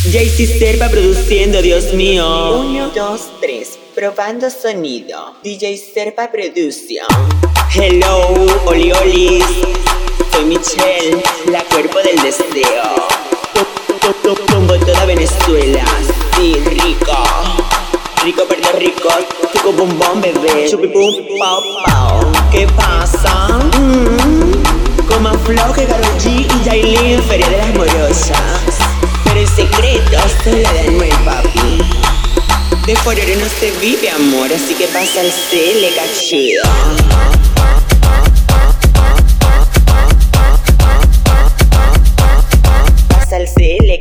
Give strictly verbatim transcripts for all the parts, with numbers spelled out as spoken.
Jaycee Serpa produciendo, Dios mío. Uno, dos, tres, probando sonido. D J Serpa Production. Hello, oli olis. Soy Michelle, la cuerpo del deseo. Pongo toda Venezuela, sí, rico. Rico, Puerto Rico, chico bombón, bebé. Chupi pum, pau, pau. ¿Qué pasa? Mm. Con más flow que Karol G y Yailin, feria de las morosas. Pero el secreto solo da el nuevo papi. De forero no se vive, amor, así que pasa el cele cachido. Pasa el cele.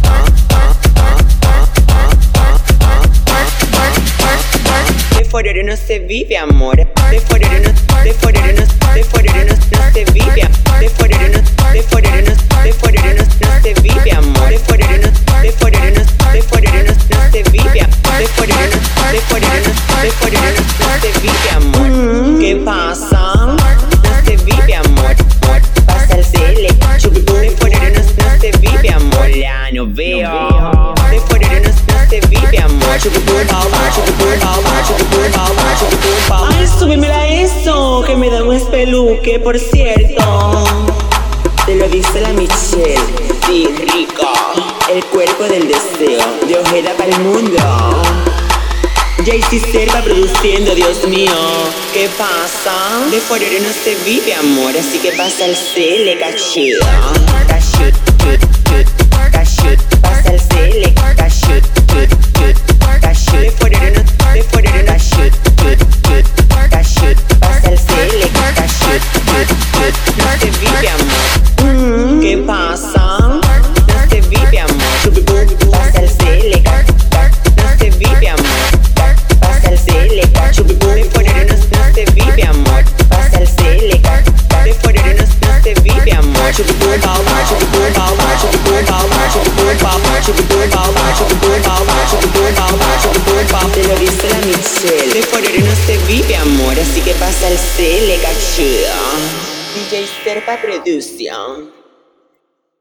De forero no se vive, amor. De forero no, de forero no, de forero no, no se vive. De forero no, de forero no, de forero no, no se vive, amor. De forero no, de forero no, de forero no, no se vive. De forero no, de forero no, de forero no, no se vive, amor. ¿Qué pasa? No se vive, amor. Pasa el cele. De forero no, no se vive, amor. La no veo. De forero no, no se vive, amor. Ay, súbemela eso, que me da un espeluque, por cierto. Te lo dice la Michelle, sí, rico. El cuerpo del deseo, de Ojeda para el mundo. Jaycee Serpa produciendo, Dios mío. ¿Qué pasa? De forero no se vive, amor, así que pasa el cele cachido. Cachut, chut, chut, cachut, pasa el cele, cachut, chut, chut, cachut. De forero no, de forero no, cachut, chut, chut, cachut, pasa el cele, cachut, chut, chut. No se vive, amor. ¿Qué pasa? No se vive, amor. Pasa el cele, no se vive, amor. Pasa el cele, de forero no, no se vive, amor. Pasa el cele, de forero no, no se vive, amor. Te lo dice la Michelle. De forero no se vive, amor, así que pasa el cele cachudo. D J Serpa Production.